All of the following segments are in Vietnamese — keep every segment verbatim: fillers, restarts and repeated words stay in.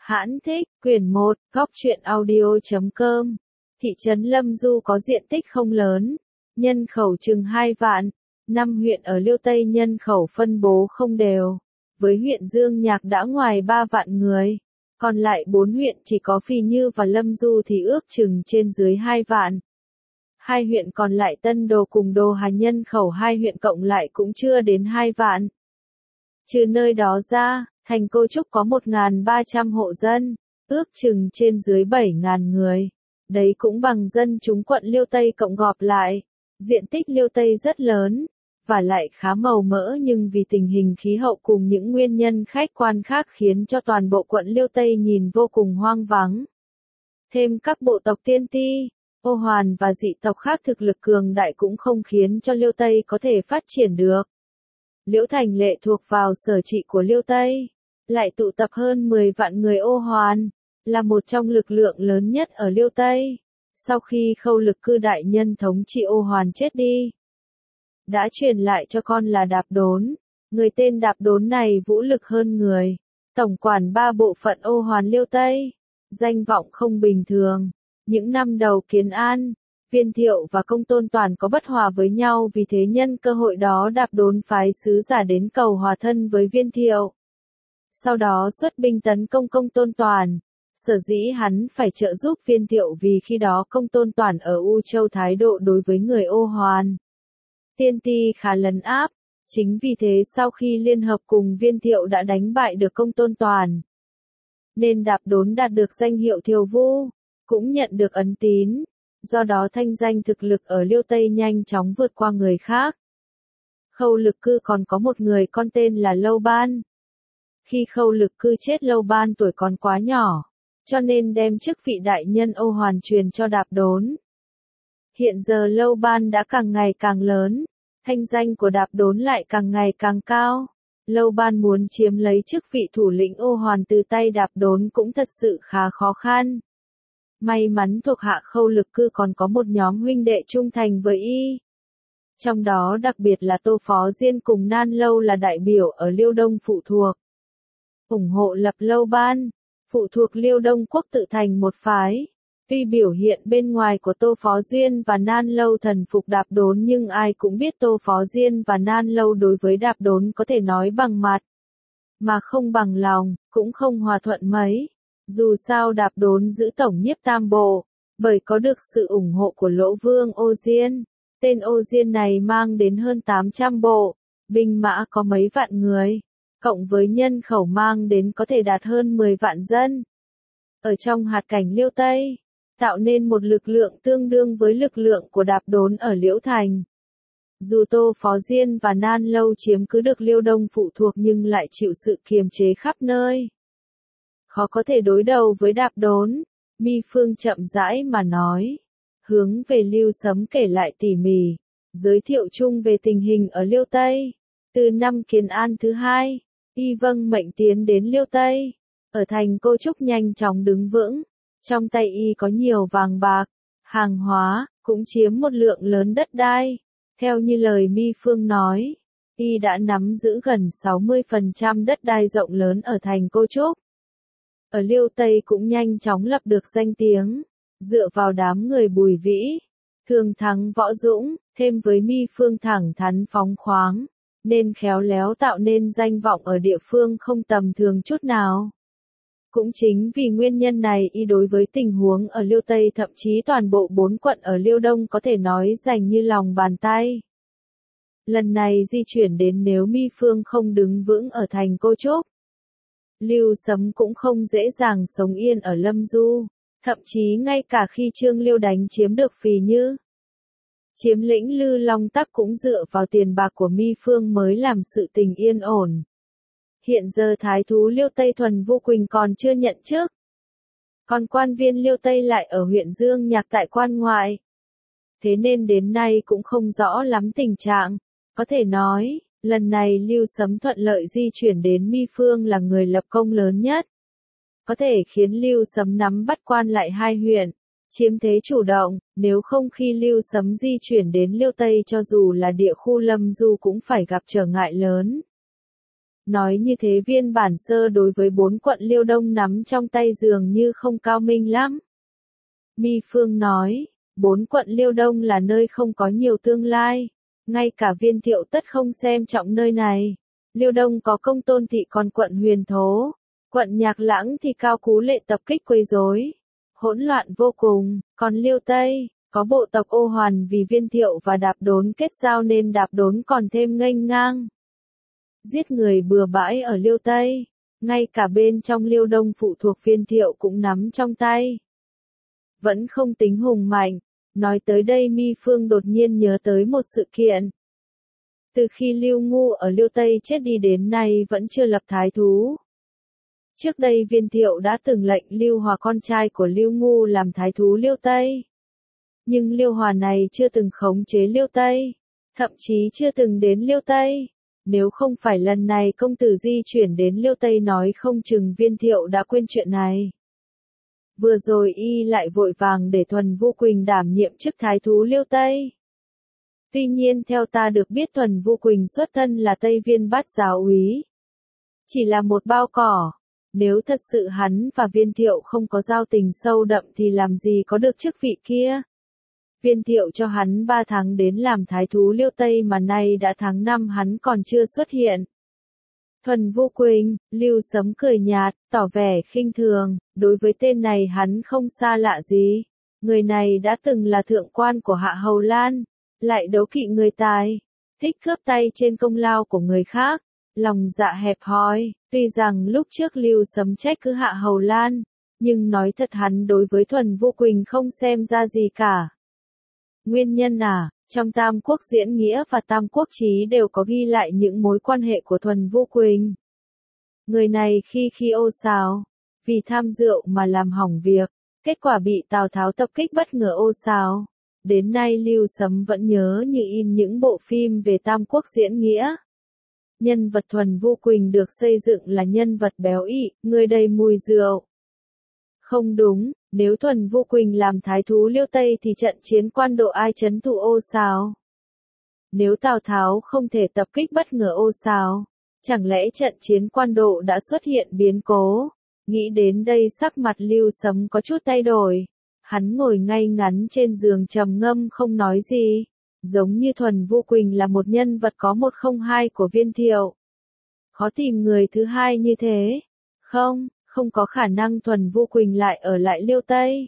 Hãn thích, quyển một, góc truyện audio chấm com. Thị trấn Lâm Du có diện tích không lớn, nhân khẩu chừng hai vạn, năm huyện ở Liêu Tây nhân khẩu phân bố không đều, với huyện Dương Nhạc đã ngoài ba vạn người, còn lại bốn huyện chỉ có Phì Như và Lâm Du thì ước chừng trên dưới hai vạn. Hai huyện còn lại Tân Đồ cùng Đồ Hà nhân khẩu hai huyện cộng lại cũng chưa đến hai vạn. Trừ nơi đó ra, thành Cô Trúc có một nghìn ba trăm hộ dân, ước chừng trên dưới bảy nghìn người. Đấy cũng bằng dân chúng quận Liêu Tây cộng gộp lại. Diện tích Liêu Tây rất lớn, và lại khá màu mỡ, nhưng vì tình hình khí hậu cùng những nguyên nhân khách quan khác khiến cho toàn bộ quận Liêu Tây nhìn vô cùng hoang vắng. Thêm các bộ tộc Tiên Ti, Ô Hoàn và dị tộc khác thực lực cường đại cũng không khiến cho Liêu Tây có thể phát triển được. Liễu Thành lệ thuộc vào sở trị của Liêu Tây, lại tụ tập hơn mười vạn người Ô Hoàn, là một trong lực lượng lớn nhất ở Liêu Tây. Sau khi Khâu Lực Cư đại nhân thống trị Ô Hoàn chết đi, đã truyền lại cho con là Đạp Đốn. Người tên Đạp Đốn này vũ lực hơn người, tổng quản ba bộ phận Ô Hoàn Liêu Tây, danh vọng không bình thường. Những năm đầu Kiến An, Viên Thiệu và Công Tôn Toàn có bất hòa với nhau, vì thế nhân cơ hội đó Đạp Đốn phái sứ giả đến cầu hòa thân với Viên Thiệu. Sau đó xuất binh tấn công Công Tôn Toàn. Sở dĩ hắn phải trợ giúp Viên Thiệu vì khi đó Công Tôn Toàn ở U Châu thái độ đối với người Ô Hoàn Tiên Ti khá lấn áp. Chính vì thế sau khi liên hợp cùng Viên Thiệu đã đánh bại được Công Tôn Toàn, nên Đạp Đốn đạt được danh hiệu Thiều Vu, cũng nhận được ấn tín. Do đó thanh danh thực lực ở Liêu Tây nhanh chóng vượt qua người khác. Khâu Lực Cư còn có một người con tên là Lâu Ban. Khi Khâu Lực Cư chết, Lâu Ban tuổi còn quá nhỏ, cho nên đem chức vị đại nhân Ô Hoàn truyền cho Đạp Đốn. Hiện giờ Lâu Ban đã càng ngày càng lớn, thanh danh của Đạp Đốn lại càng ngày càng cao. Lâu Ban muốn chiếm lấy chức vị thủ lĩnh Ô Hoàn từ tay Đạp Đốn cũng thật sự khá khó khăn. May mắn thuộc hạ Khâu Lực Cư còn có một nhóm huynh đệ trung thành với y. Trong đó đặc biệt là Tô Phó Diên cùng Nan Lâu là đại biểu ở Liêu Đông phụ thuộc, ủng hộ lập Lâu Ban, phụ thuộc Liêu Đông quốc tự thành một phái. Tuy biểu hiện bên ngoài của Tô Phó Duyên và Nan Lâu thần phục Đạp Đốn, nhưng ai cũng biết Tô Phó Diên và Nan Lâu đối với Đạp Đốn có thể nói bằng mặt, mà không bằng lòng, cũng không hòa thuận mấy. Dù sao Đạp Đốn giữ tổng nhiếp tam bộ, bởi có được sự ủng hộ của Lỗ Vương Ô Diên. Tên Ô Diên này mang đến hơn tám trăm bộ, binh mã có mấy vạn người, cộng với nhân khẩu mang đến có thể đạt hơn mười vạn dân. Ở trong hạt cảnh Liêu Tây, tạo nên một lực lượng tương đương với lực lượng của Đạp Đốn ở Liễu Thành. Dù Tô Phó Diên và Nan Lâu chiếm cứ được Liêu Đông phụ thuộc nhưng lại chịu sự kiềm chế khắp nơi, khó có thể đối đầu với Đạp Đốn. Mi Phương chậm rãi mà nói, hướng về Lưu Sấm kể lại tỉ mỉ, giới thiệu chung về tình hình ở Liêu Tây. Từ năm Kiến An thứ hai, y vâng mệnh tiến đến Liêu Tây, ở thành Cô Trúc nhanh chóng đứng vững. Trong tay y có nhiều vàng bạc, hàng hóa, cũng chiếm một lượng lớn đất đai. Theo như lời Mi Phương nói, y đã nắm giữ gần sáu mươi phần trăm đất đai rộng lớn ở thành Cô Trúc. Ở Liêu Tây cũng nhanh chóng lập được danh tiếng, dựa vào đám người Bùi Vĩ, Thường Thắng Võ Dũng, thêm với Mi Phương thẳng thắn phóng khoáng, nên khéo léo tạo nên danh vọng ở địa phương không tầm thường chút nào. Cũng chính vì nguyên nhân này y đối với tình huống ở Liêu Tây, thậm chí toàn bộ bốn quận ở Liêu Đông có thể nói dành như lòng bàn tay. Lần này di chuyển đến, nếu Mi Phương không đứng vững ở thành Cô Trúc, Lưu Sấm cũng không dễ dàng sống yên ở Lâm Du. Thậm chí ngay cả khi Trương Liêu đánh chiếm được Phì Như, chiếm lĩnh Lư Long Tắc, cũng dựa vào tiền bạc của Mi Phương mới làm sự tình yên ổn. Hiện giờ thái thú Liêu Tây Thuần Vu Quỳnh còn chưa nhận chức, còn quan viên Liêu Tây lại ở huyện Dương Nhạc tại quan ngoại. Thế nên đến nay cũng không rõ lắm tình trạng. Có thể nói, lần này Lưu Sấm thuận lợi di chuyển đến Mi Phương là người lập công lớn nhất, có thể khiến Lưu Sấm nắm bắt quan lại hai huyện, chiếm thế chủ động. Nếu không khi Lưu Sấm di chuyển đến Liêu Tây, cho dù là địa khu Lâm Du cũng phải gặp trở ngại lớn. Nói như thế viên bản sơ đối với bốn quận Liêu Đông nắm trong tay dường như không cao minh lắm. Mi Phương nói, bốn quận Liêu Đông là nơi không có nhiều tương lai, ngay cả Viên Thiệu tất không xem trọng nơi này. Liêu Đông có Công Tôn Thị còn quận Huyền Thố, quận Nhạc Lãng thì Cao Cú Lệ tập kích quấy rối, hỗn loạn vô cùng, còn Liêu Tây, có bộ tộc Ô Hoàn vì Viên Thiệu và Đạp Đốn kết giao nên Đạp Đốn còn thêm nghênh ngang. Giết người bừa bãi ở Liêu Tây, ngay cả bên trong Liêu Đông phụ thuộc Viên Thiệu cũng nắm trong tay. Vẫn không tính hùng mạnh, nói tới đây Mi Phương đột nhiên nhớ tới một sự kiện. Từ khi Lưu Ngu ở Liêu Tây chết đi đến nay vẫn chưa lập thái thú. Trước đây Viên Thiệu đã từng lệnh Lưu Hòa con trai của Lưu Ngu làm thái thú Liêu Tây. Nhưng Lưu Hòa này chưa từng khống chế Liêu Tây, thậm chí chưa từng đến Liêu Tây. Nếu không phải lần này công tử di chuyển đến Liêu Tây nói không chừng Viên Thiệu đã quên chuyện này. Vừa rồi y lại vội vàng để Thuần Vu Quỳnh đảm nhiệm chức thái thú Liêu Tây. Tuy nhiên theo ta được biết Thuần Vu Quỳnh xuất thân là Tây Viên Bát Giáo úy. Chỉ là một bao cỏ. Nếu thật sự hắn và Viên Thiệu không có giao tình sâu đậm thì làm gì có được chức vị kia. Viên Thiệu cho hắn ba tháng đến làm thái thú Liêu Tây mà nay đã tháng năm hắn còn chưa xuất hiện. Thuần Vu Quỳnh, Lưu Sấm cười nhạt, tỏ vẻ khinh thường, đối với tên này hắn không xa lạ gì. Người này đã từng là thượng quan của Hạ Hầu Lan, lại đấu kỵ người tài, thích cướp tay trên công lao của người khác, lòng dạ hẹp hòi. Tuy rằng lúc trước Lưu Sấm trách cứ Hạ Hầu Lan, nhưng nói thật hắn đối với Thuần Vu Quỳnh không xem ra gì cả. Nguyên nhân à, trong Tam Quốc Diễn Nghĩa và Tam Quốc Chí đều có ghi lại những mối quan hệ của Thuần Vu Quỳnh. Người này khi khi ô xào, vì tham rượu mà làm hỏng việc, kết quả bị Tào Tháo tập kích bất ngờ ô xào. Đến nay Lưu Sấm vẫn nhớ như in những bộ phim về Tam Quốc Diễn Nghĩa. Nhân vật Thuần Vu Quỳnh được xây dựng là nhân vật béo ị, người đầy mùi rượu. Không đúng, nếu Thuần Vu Quỳnh làm thái thú Liêu Tây thì trận chiến Quan Độ ai trấn thủ ô xào? Nếu Tào Tháo không thể tập kích bất ngờ ô xào, chẳng lẽ trận chiến Quan Độ đã xuất hiện biến cố? Nghĩ đến đây sắc mặt Lưu Sấm có chút thay đổi. Hắn ngồi ngay ngắn trên giường trầm ngâm không nói gì. Giống như Thuần Vu Quỳnh là một nhân vật có một không hai của Viên Thiệu. Khó tìm người thứ hai như thế. Không, không có khả năng Thuần Vu Quỳnh lại ở lại Liêu Tây.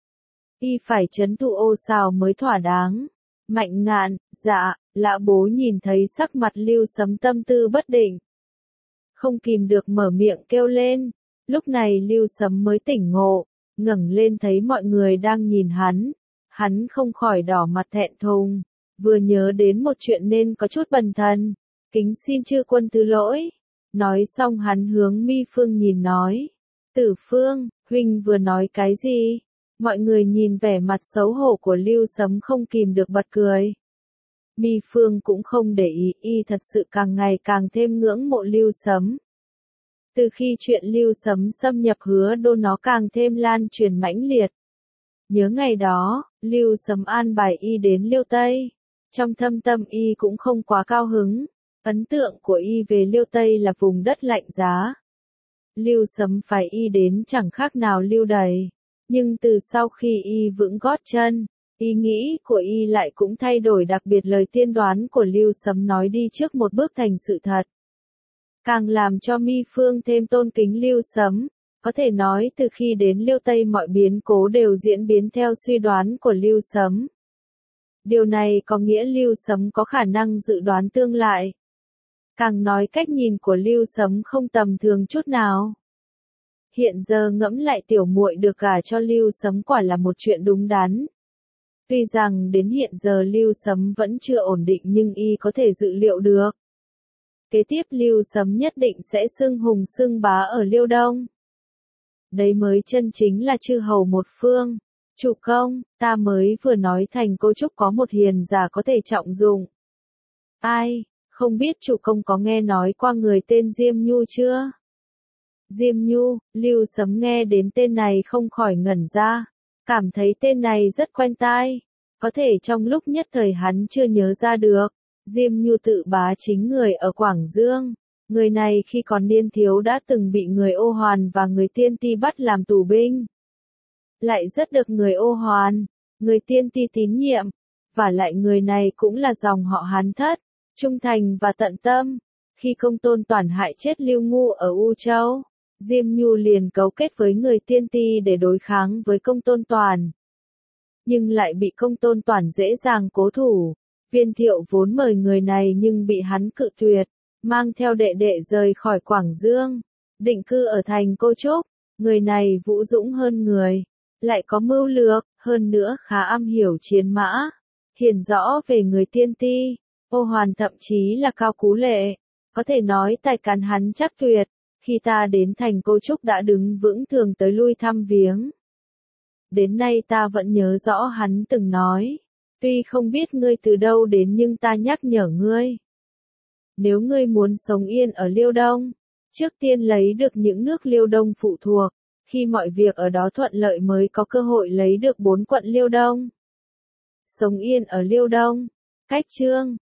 Y phải trấn thủ ô xào mới thỏa đáng. Mạnh Ngạn, dạ, Lã Bố nhìn thấy sắc mặt Lưu Sấm tâm tư bất định. Không kìm được mở miệng kêu lên. Lúc này Lưu Sấm mới tỉnh ngộ, ngẩng lên thấy mọi người đang nhìn hắn. Hắn không khỏi đỏ mặt thẹn thùng. Vừa nhớ đến một chuyện nên có chút bần thần. Kính xin chư quân thứ lỗi. Nói xong hắn hướng Mi Phương nhìn nói. Tử Phương, huynh vừa nói cái gì? Mọi người nhìn vẻ mặt xấu hổ của Lưu Sấm không kìm được bật cười. Mi Phương cũng không để ý, y thật sự càng ngày càng thêm ngưỡng mộ Lưu Sấm. Từ khi chuyện Lưu Sấm xâm nhập Hứa Đô nó càng thêm lan truyền mãnh liệt. Nhớ ngày đó, Lưu Sấm an bài y đến Liêu Tây. Trong thâm tâm y cũng không quá cao hứng. Ấn tượng của y về Liêu Tây là vùng đất lạnh giá. Lưu Sấm phải y đến chẳng khác nào lưu đày. Nhưng từ sau khi y vững gót chân, ý nghĩ của y lại cũng thay đổi, đặc biệt lời tiên đoán của Lưu Sấm nói đi trước một bước thành sự thật. Càng làm cho Mi Phương thêm tôn kính Lưu Sấm. Có thể nói từ khi đến Liêu Tây mọi biến cố đều diễn biến theo suy đoán của Lưu Sấm. Điều này có nghĩa Lưu Sấm có khả năng dự đoán tương lai. Càng nói cách nhìn của Lưu Sấm không tầm thường chút nào. Hiện giờ ngẫm lại tiểu muội được gả cho Lưu Sấm quả là một chuyện đúng đắn. Tuy rằng đến hiện giờ Lưu Sấm vẫn chưa ổn định nhưng y có thể dự liệu được. Kế tiếp Lưu Sấm nhất định sẽ xưng hùng xưng bá ở Liêu Đông. Đấy mới chân chính là chư hầu một phương. Chủ công, ta mới vừa nói thành cô Trúc có một hiền giả có thể trọng dụng. Ai, không biết chủ công có nghe nói qua người tên Diêm Nhu chưa? Diêm Nhu, Lưu Sấm nghe đến tên này không khỏi ngẩn ra. Cảm thấy tên này rất quen tai. Có thể trong lúc nhất thời hắn chưa nhớ ra được. Diêm Nhu tự bá chính người ở Quảng Dương. Người này khi còn niên thiếu đã từng bị người Ô Hoàn và người Tiên Ti bắt làm tù binh. Lại rất được người Ô Hoàn, người Tiên Ti tín nhiệm, và lại người này cũng là dòng họ Hán Thất, trung thành và tận tâm. Khi Công Tôn Toản hại chết Lưu Ngu ở U Châu, Diêm Nhu liền cấu kết với người Tiên Ti để đối kháng với Công Tôn Toản. Nhưng lại bị Công Tôn Toản dễ dàng cố thủ. Viên Thiệu vốn mời người này nhưng bị hắn cự tuyệt, mang theo đệ đệ rời khỏi Quảng Dương, định cư ở thành Cô Trúc. Người này vũ dũng hơn người, lại có mưu lược, hơn nữa khá am hiểu chiến mã, hiển rõ về người Tiên Ti. Ô Hoàn thậm chí là Cao Cú Lệ, có thể nói tài cán hắn chắc tuyệt. Khi ta đến thành Cô Trúc đã đứng vững, thường tới lui thăm viếng. Đến nay ta vẫn nhớ rõ hắn từng nói, tuy không biết ngươi từ đâu đến nhưng ta nhắc nhở ngươi. Nếu ngươi muốn sống yên ở Liêu Đông, trước tiên lấy được những nước Liêu Đông phụ thuộc, khi mọi việc ở đó thuận lợi mới có cơ hội lấy được bốn quận Liêu Đông. Sống yên ở Liêu Đông. Cách chương